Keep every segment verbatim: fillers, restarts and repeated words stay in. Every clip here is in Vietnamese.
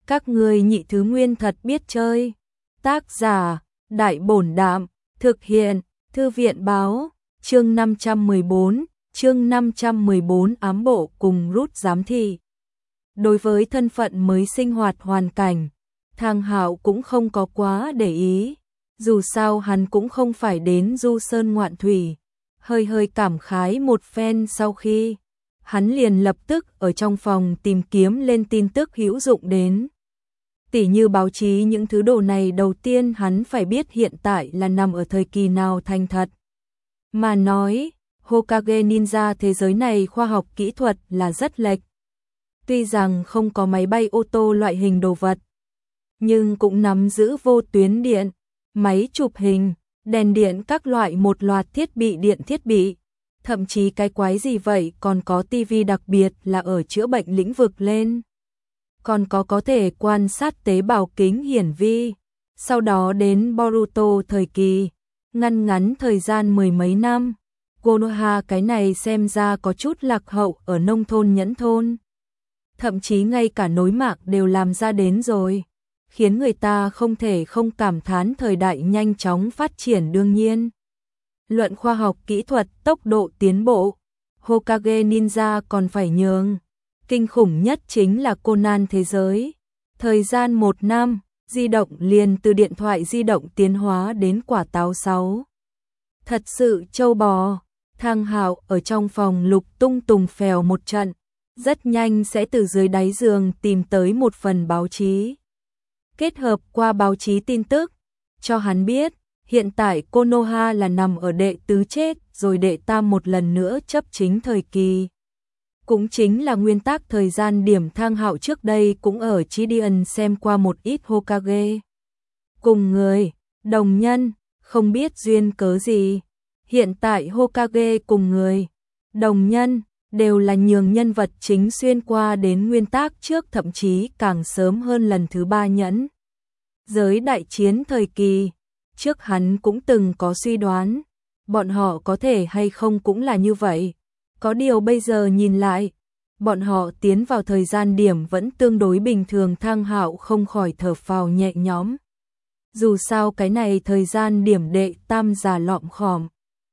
Các ngươi nhị thứ nguyên thật biết chơi. Tác giả, Đại Bổn Đạm, thực hiện, Thư viện báo, chương năm trăm mười bốn, chương năm trăm mười bốn ám bộ cùng rút giám thị. Đối với thân phận mới sinh hoạt hoàn cảnh, Thang Hạo cũng không có quá để ý, dù sao hắn cũng không phải đến du sơn ngoạn thủy. Hơi hơi cảm khái một phen sau khi, hắn liền lập tức ở trong phòng tìm kiếm lên tin tức hữu dụng đến. Tỉ như báo chí những thứ đồ này, đầu tiên hắn phải biết hiện tại là nằm ở thời kỳ nào thành thật. Mà nói, Hokage Ninja thế giới này khoa học kỹ thuật là rất lệch. Tuy rằng không có máy bay ô tô loại hình đồ vật, nhưng cũng nắm giữ vô tuyến điện, máy chụp hình, đèn điện các loại một loạt thiết bị điện thiết bị. Thậm chí cái quái gì vậy còn có tivi, đặc biệt là ở chữa bệnh lĩnh vực lên. Còn có có thể quan sát tế bào kính hiển vi. Sau đó đến Boruto thời kỳ, ngăn ngắn thời gian mười mấy năm. Konoha cái này xem ra có chút lạc hậu ở nông thôn nhẫn thôn. Thậm chí ngay cả nối mạng đều làm ra đến rồi, khiến người ta không thể không cảm thán thời đại nhanh chóng phát triển. Đương nhiên, luận khoa học kỹ thuật, tốc độ tiến bộ, Hokage Ninja còn phải nhường. Kinh khủng nhất chính là Conan thế giới. Thời gian một năm, di động liền từ điện thoại di động tiến hóa đến quả táo sáu. Thật sự châu bò. Thang Hạo ở trong phòng lục tung tùng phèo một trận, rất nhanh sẽ từ dưới đáy giường tìm tới một phần báo chí. Kết hợp qua báo chí tin tức, cho hắn biết, hiện tại Konoha là nằm ở đệ tứ chết rồi đệ tam một lần nữa chấp chính thời kỳ. Cũng chính là nguyên tắc thời gian điểm. Thang Hạo trước đây cũng ở Chidian xem qua một ít Hokage. Cùng người, đồng nhân, không biết duyên cớ gì. Hiện tại Hokage cùng người, đồng nhân, đều là nhường nhân vật chính xuyên qua đến nguyên tắc trước, thậm chí càng sớm hơn lần thứ ba nhẫn giới đại chiến thời kỳ. Trước hắn cũng từng có suy đoán, bọn họ có thể hay không cũng là như vậy. Có điều bây giờ nhìn lại, bọn họ tiến vào thời gian điểm vẫn tương đối bình thường. Thang Hạo không khỏi thở phào nhẹ nhõm. Dù sao cái này thời gian điểm đệ tam già lọm khòm,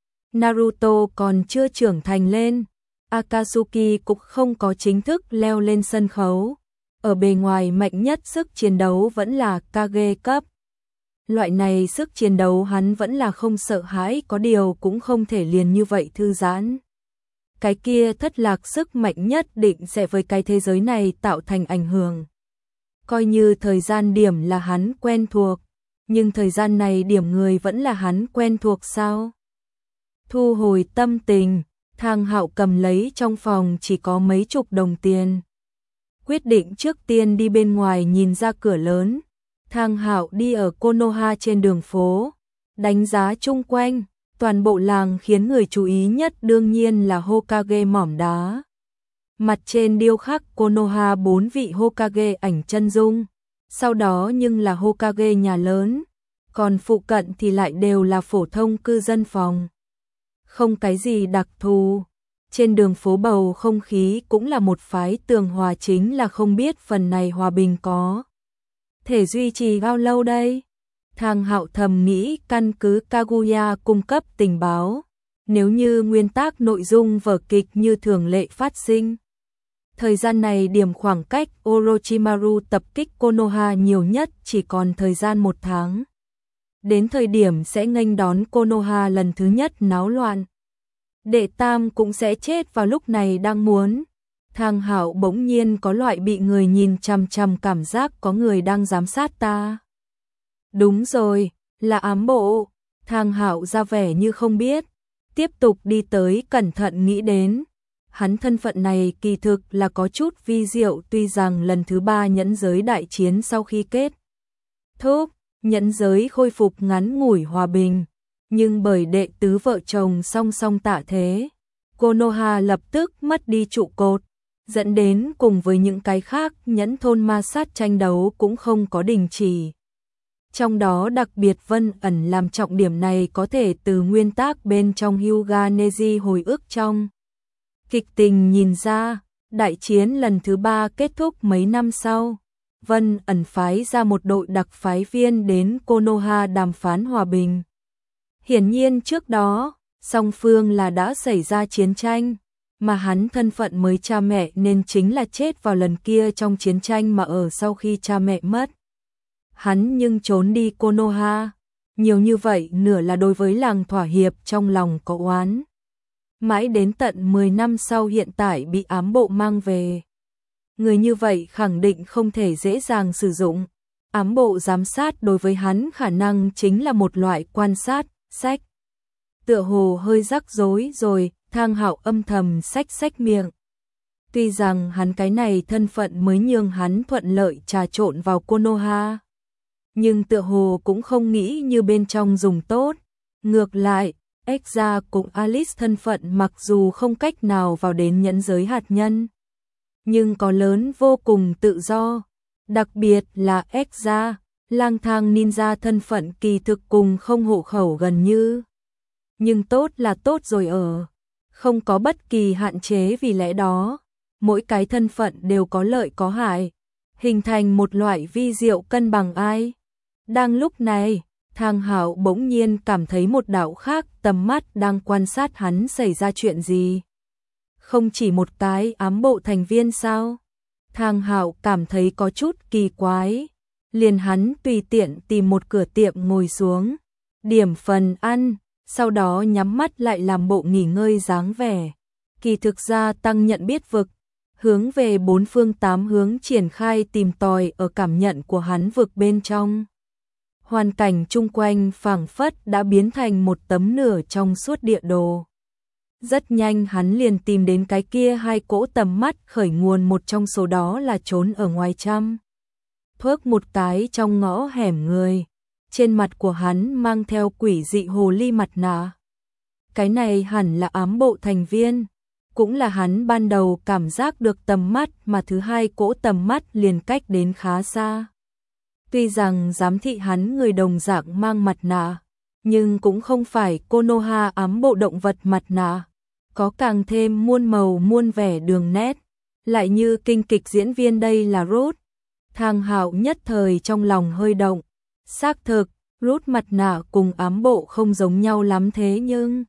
Naruto còn chưa trưởng thành lên, Akatsuki cũng không có chính thức leo lên sân khấu. Ở bề ngoài mạnh nhất sức chiến đấu vẫn là Kage cấp. Loại này sức chiến đấu hắn vẫn là không sợ hãi, có điều cũng không thể liền như vậy thư giãn. Cái kia thất lạc sức mạnh nhất định sẽ với cái thế giới này tạo thành ảnh hưởng. Coi như thời gian điểm là hắn quen thuộc, nhưng thời gian này điểm người vẫn là hắn quen thuộc sao? Thu hồi tâm tình, Thang Hạo cầm lấy trong phòng chỉ có mấy chục đồng tiền. Quyết định trước tiên đi bên ngoài nhìn ra cửa lớn. Thang Hạo đi ở Konoha trên đường phố, đánh giá chung quanh. Toàn bộ làng khiến người chú ý nhất đương nhiên là Hokage mỏm đá. Mặt trên điêu khắc Konoha bốn vị Hokage ảnh chân dung. Sau đó nhưng là Hokage nhà lớn, còn phụ cận thì lại đều là phổ thông cư dân phòng. Không cái gì đặc thù. Trên đường phố bầu không khí cũng là một phái tường hòa, chính là không biết phần này hòa bình có thể duy trì bao lâu đây. Thang Hạo thầm nghĩ, căn cứ Kaguya cung cấp tình báo, nếu như nguyên tắc nội dung vở kịch như thường lệ phát sinh, thời gian này điểm khoảng cách Orochimaru tập kích Konoha nhiều nhất chỉ còn thời gian một tháng. Đến thời điểm sẽ nghênh đón Konoha lần thứ nhất náo loạn. Đệ tam cũng sẽ chết vào lúc này. Đang muốn, Thang Hạo bỗng nhiên có loại bị người nhìn chằm chằm cảm giác, có người đang giám sát ta. Đúng rồi, là ám bộ. Thang Hạo ra vẻ như không biết, tiếp tục đi tới, cẩn thận nghĩ đến. Hắn thân phận này kỳ thực là có chút vi diệu, tuy rằng lần thứ ba nhẫn giới đại chiến sau khi kết thúc, nhẫn giới khôi phục ngắn ngủi hòa bình, nhưng bởi đệ tứ vợ chồng song song tạ thế, Konoha lập tức mất đi trụ cột, dẫn đến cùng với những cái khác nhẫn thôn ma sát tranh đấu cũng không có đình chỉ. Trong đó đặc biệt Vân ẩn làm trọng điểm này có thể từ nguyên tắc bên trong Hyuga Neji hồi ức trong kịch tình nhìn ra. Đại chiến lần thứ ba kết thúc mấy năm sau, Vân ẩn phái ra một đội đặc phái viên đến Konoha đàm phán hòa bình. Hiển nhiên trước đó, song phương là đã xảy ra chiến tranh, mà hắn thân phận mới cha mẹ nên chính là chết vào lần kia trong chiến tranh mà ở sau khi cha mẹ mất. Hắn nhưng trốn đi Konoha, nhiều như vậy nửa là đối với làng thỏa hiệp trong lòng có oán. Mãi đến tận mười năm sau hiện tại bị ám bộ mang về. Người như vậy khẳng định không thể dễ dàng sử dụng. Ám bộ giám sát đối với hắn khả năng chính là một loại quan sát, sách. Tựa hồ hơi rắc rối rồi, Thang Hạo âm thầm xách xách miệng. Tuy rằng hắn cái này thân phận mới nhường hắn thuận lợi trà trộn vào Konoha, nhưng tựa hồ cũng không nghĩ như bên trong dùng tốt. Ngược lại, Exra cùng Alice thân phận mặc dù không cách nào vào đến nhẫn giới hạt nhân, nhưng có lớn vô cùng tự do. Đặc biệt là Exra, lang thang ninja thân phận kỳ thực cùng không hộ khẩu gần như. Nhưng tốt là tốt rồi ở, không có bất kỳ hạn chế, vì lẽ đó, mỗi cái thân phận đều có lợi có hại, hình thành một loại vi diệu cân bằng ai. Đang lúc này, Thang Hạo bỗng nhiên cảm thấy một đạo khác tầm mắt đang quan sát hắn xảy ra chuyện gì. Không chỉ một cái ám bộ thành viên sao? Thang Hạo cảm thấy có chút kỳ quái, liền hắn tùy tiện tìm một cửa tiệm ngồi xuống, điểm phần ăn, sau đó nhắm mắt lại làm bộ nghỉ ngơi dáng vẻ. Kỳ thực ra tăng nhận biết vực, hướng về bốn phương tám hướng triển khai tìm tòi ở cảm nhận của hắn vực bên trong. Hoàn cảnh chung quanh phảng phất đã biến thành một tấm nửa trong suốt địa đồ. Rất nhanh hắn liền tìm đến cái kia hai cỗ tầm mắt khởi nguồn, một trong số đó là trốn ở ngoài trăm thước một cái trong ngõ hẻm người. Trên mặt của hắn mang theo quỷ dị hồ ly mặt nạ. Cái này hẳn là ám bộ thành viên, cũng là hắn ban đầu cảm giác được tầm mắt, mà thứ hai cỗ tầm mắt liền cách đến khá xa. Tuy rằng giám thị hắn người đồng dạng mang mặt nạ, nhưng cũng không phải Konoha ám bộ động vật mặt nạ, có càng thêm muôn màu muôn vẻ đường nét, lại như kinh kịch diễn viên đây là Ruth. Thang Hạo nhất thời trong lòng hơi động, xác thực, Ruth mặt nạ cùng ám bộ không giống nhau lắm, thế nhưng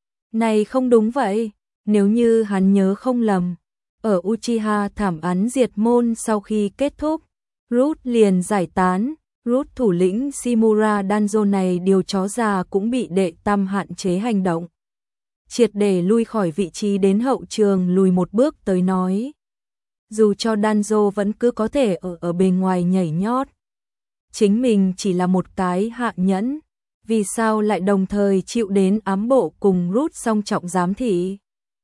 này không đúng vậy, nếu như hắn nhớ không lầm, ở Uchiha thảm án diệt môn sau khi kết thúc, Ruth liền giải tán. Ruth thủ lĩnh Shimura Danzo này điều chó già cũng bị đệ tam hạn chế hành động, triệt để lui khỏi vị trí, đến hậu trường lùi một bước tới nói. Dù cho Danzo vẫn cứ có thể ở ở bên ngoài nhảy nhót, chính mình chỉ là một cái hạ nhẫn, vì sao lại đồng thời chịu đến ám bộ cùng Ruth song trọng giám thị.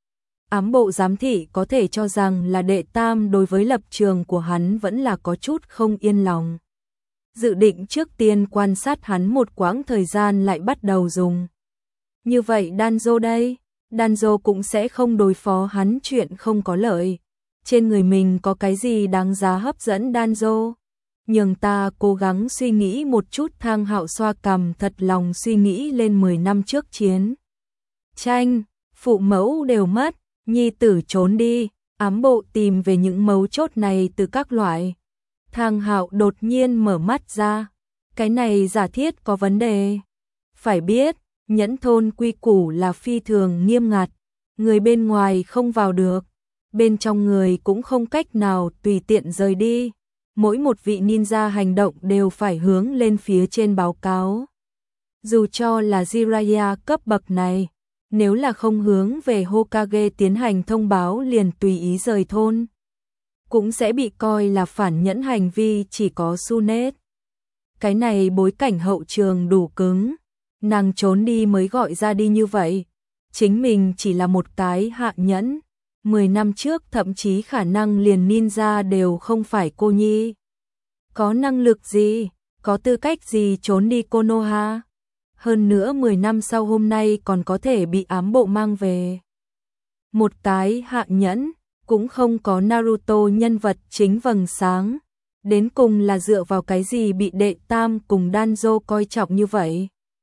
Ám bộ giám thị có thể cho rằng là đệ tam đối với lập trường của hắn vẫn là có chút không yên lòng. Dự định trước tiên quan sát hắn một quãng thời gian lại bắt đầu dùng. Như vậy Danzo đây, Danzo cũng sẽ không đối phó hắn chuyện không có lợi. Trên người mình có cái gì đáng giá hấp dẫn Danzo? Nhưng ta cố gắng suy nghĩ một chút. Thang Hạo xoa cằm, thật lòng suy nghĩ lên mười năm trước chiến tranh, phụ mẫu đều mất, nhi tử trốn đi, ám bộ tìm về những mấu chốt này từ các loại. Thang Hạo đột nhiên mở mắt ra, cái này giả thiết có vấn đề. Phải biết, nhẫn thôn quy củ là phi thường nghiêm ngặt, người bên ngoài không vào được, bên trong người cũng không cách nào tùy tiện rời đi. Mỗi một vị ninja hành động đều phải hướng lên phía trên báo cáo. Dù cho là Jiraiya cấp bậc này, nếu là không hướng về Hokage tiến hành thông báo liền tùy ý rời thôn, cũng sẽ bị coi là phản nhẫn hành vi. Chỉ có Sunet, cái này bối cảnh hậu trường đủ cứng, nàng trốn đi mới gọi ra đi như vậy. Chính mình chỉ là một cái hạ nhẫn, mười năm trước thậm chí khả năng liền ninja đều không phải cô nhi. Có năng lực gì, có tư cách gì trốn đi Konoha? Hơn nữa mười năm sau hôm nay còn có thể bị ám bộ mang về. Một cái hạ nhẫn, cũng không có Naruto nhân vật chính vầng sáng. Đến cùng là dựa vào cái gì bị đệ tam cùng Danzo coi trọng như vậy?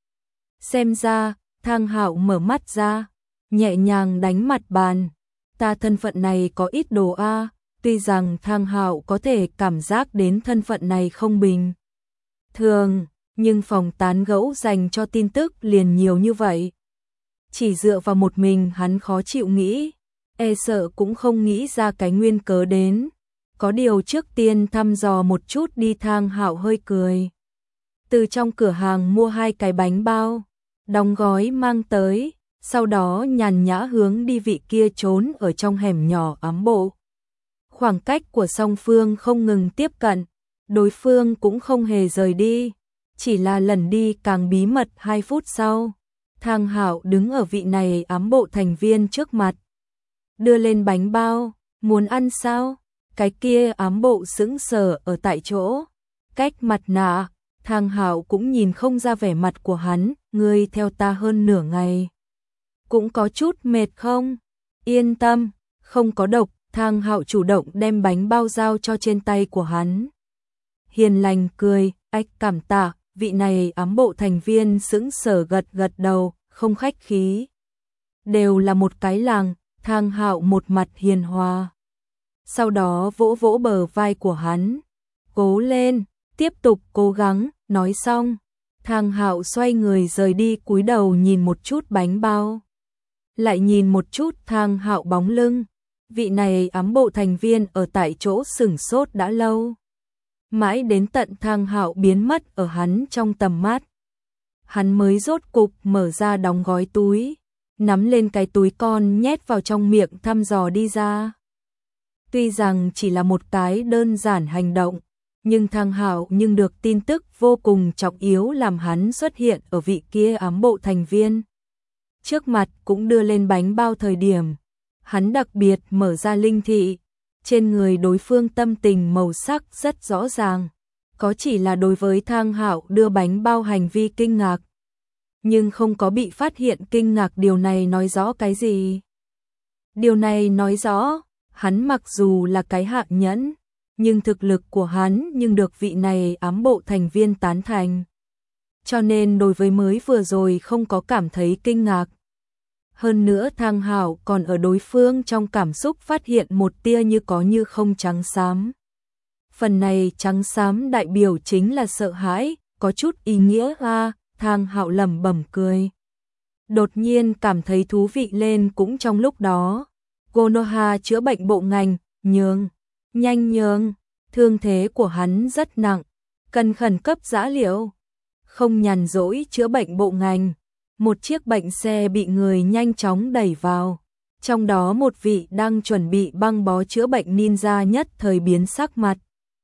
Xem ra, Thang Hạo mở mắt ra, nhẹ nhàng đánh mặt bàn. Ta thân phận này có ít đồ a, Tuy rằng Thang Hạo có thể cảm giác đến thân phận này không bình thường, nhưng phòng tán gẫu dành cho tin tức liền nhiều như vậy. Chỉ dựa vào một mình hắn khó chịu nghĩ, e sợ cũng không nghĩ ra cái nguyên cớ đến. Có điều trước tiên thăm dò một chút đi. Thang Hạo hơi cười. Từ trong cửa hàng mua hai cái bánh bao, đóng gói mang tới, sau đó nhàn nhã hướng đi vị kia trốn ở trong hẻm nhỏ ám bộ. Khoảng cách của song phương không ngừng tiếp cận, đối phương cũng không hề rời đi, chỉ là lần đi càng bí mật. Hai phút sau, Thang Hạo đứng ở vị này ám bộ thành viên trước mặt, đưa lên bánh bao. Muốn ăn sao? Cái kia ám bộ sững sờ ở tại chỗ, cách mặt nạ. Thang Hạo cũng nhìn không ra vẻ mặt của hắn. Ngươi theo ta hơn nửa ngày, cũng có chút mệt không? Yên tâm, không có độc. Thang Hạo chủ động đem bánh bao giao cho trên tay của hắn. Hiền lành cười, ách cảm tạ. Vị này ám bộ thành viên sững sờ gật gật đầu, không khách khí. Đều là một cái làng. Thang Hạo một mặt hiền hòa, sau đó vỗ vỗ bờ vai của hắn. Cố lên, tiếp tục cố gắng. Nói xong, Thang Hạo xoay người rời đi, cúi đầu nhìn một chút bánh bao, lại nhìn một chút Thang Hạo bóng lưng. Vị này ám bộ thành viên ở tại chỗ sửng sốt đã lâu, mãi đến tận Thang Hạo biến mất ở hắn trong tầm mắt, hắn mới rốt cục mở ra đóng gói túi, nắm lên cái túi con nhét vào trong miệng thăm dò đi ra. Tuy rằng chỉ là một cái đơn giản hành động, nhưng Thang Hạo nhưng được tin tức vô cùng trọng yếu làm hắn xuất hiện ở vị kia ám bộ thành viên trước mặt. Cũng đưa lên bánh bao thời điểm, hắn đặc biệt mở ra linh thị. Trên người đối phương tâm tình màu sắc rất rõ ràng, có chỉ là đối với Thang Hạo đưa bánh bao hành vi kinh ngạc, nhưng không có bị phát hiện kinh ngạc. Điều này nói rõ cái gì? Điều này nói rõ, hắn mặc dù là cái hạ nhẫn, nhưng thực lực của hắn nhưng được vị này ám bộ thành viên tán thành. Cho nên đối với mới vừa rồi không có cảm thấy kinh ngạc. Hơn nữa Thang Hạo còn ở đối phương trong cảm xúc phát hiện một tia như có như không trắng xám. Phần này trắng xám đại biểu chính là sợ hãi, có chút ý nghĩa ha. Thang Hạo lẩm bẩm cười, đột nhiên cảm thấy thú vị lên. Cũng trong lúc đó, Konoha chữa bệnh bộ ngành, nhường, nhanh nhường, thương thế của hắn rất nặng, cần khẩn cấp dã liệu. Không nhàn rỗi chữa bệnh bộ ngành, một chiếc bệnh xe bị người nhanh chóng đẩy vào, trong đó một vị đang chuẩn bị băng bó chữa bệnh ninja nhất thời biến sắc mặt,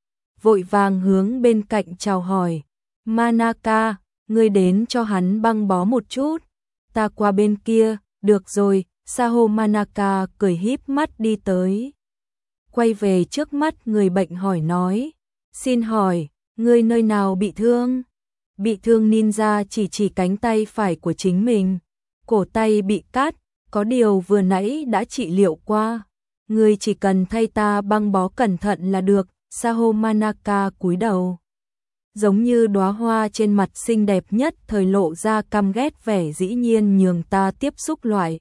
vội vàng hướng bên cạnh chào hỏi. Manaka, ngươi đến cho hắn băng bó một chút, ta qua bên kia. Được rồi. Saho Manaka cười híp mắt đi tới, quay về trước mắt người bệnh hỏi nói, xin hỏi, ngươi nơi nào bị thương? Bị thương. Ninja chỉ chỉ cánh tay phải của chính mình, cổ tay bị cắt, có điều vừa nãy đã trị liệu qua, ngươi chỉ cần thay ta băng bó cẩn thận là được. Saho Manaka cúi đầu, giống như đóa hoa trên mặt xinh đẹp nhất thời lộ ra căm ghét vẻ dĩ nhiên nhường ta tiếp xúc loại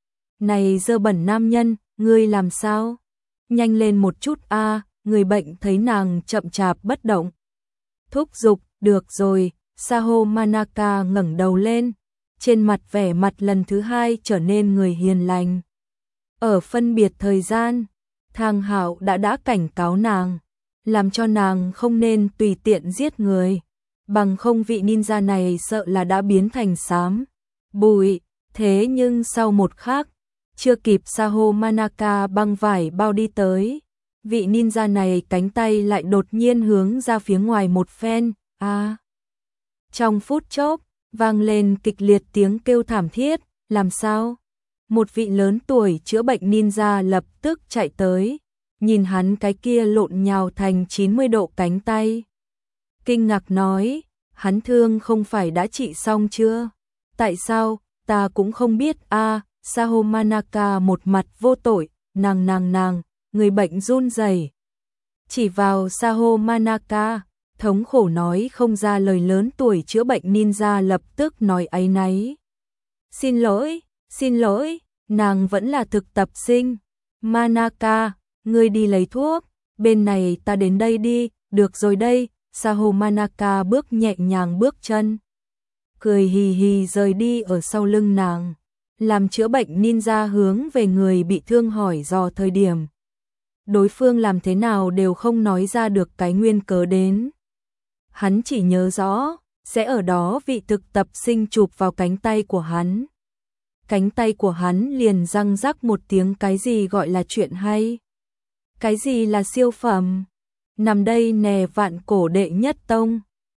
này dơ bẩn nam nhân. Ngươi làm sao? Nhanh lên một chút a. Người bệnh thấy nàng chậm chạp bất động, thúc giục. Được rồi. Saho Manaka ngẩng đầu lên, trên mặt vẻ mặt lần thứ hai trở nên người hiền lành. Ở phân biệt thời gian, Thang Hạo đã đã cảnh cáo nàng, làm cho nàng không nên tùy tiện giết người, bằng không vị ninja này sợ là đã biến thành xám bụi. Thế nhưng sau một khắc, chưa kịp Saho Manaka băng vải bao đi tới, vị ninja này cánh tay lại đột nhiên hướng ra phía ngoài một phen. A! À, trong phút chốc, vang lên kịch liệt tiếng kêu thảm thiết. Làm sao? Một vị lớn tuổi chữa bệnh ninja lập tức chạy tới, nhìn hắn cái kia lộn nhào thành chín mươi độ cánh tay, kinh ngạc nói, hắn thương không phải đã trị xong chưa? Tại sao? Ta cũng không biết a. À, Saho Manaka một mặt vô tội, nàng nàng nàng, người bệnh run rẩy, chỉ vào Saho Manaka, thống khổ nói không ra lời. Lớn tuổi chữa bệnh ninja lập tức nói áy náy, xin lỗi, xin lỗi, nàng vẫn là thực tập sinh. Manaka, ngươi đi lấy thuốc, bên này ta đến đây đi, được rồi đây, Saho Manaka bước nhẹ nhàng bước chân, cười hì hì rời đi ở sau lưng nàng, làm chữa bệnh ninja hướng về người bị thương hỏi dò thời điểm. Đối phương làm thế nào đều không nói ra được cái nguyên cớ đến. Hắn chỉ nhớ rõ, sẽ ở đó vị thực tập sinh chụp vào cánh tay của hắn. Cánh tay của hắn liền răng rắc một tiếng, cái gì gọi là chuyện hay? Cái gì là siêu phẩm? Nằm đây nè, vạn cổ đệ nhất tông.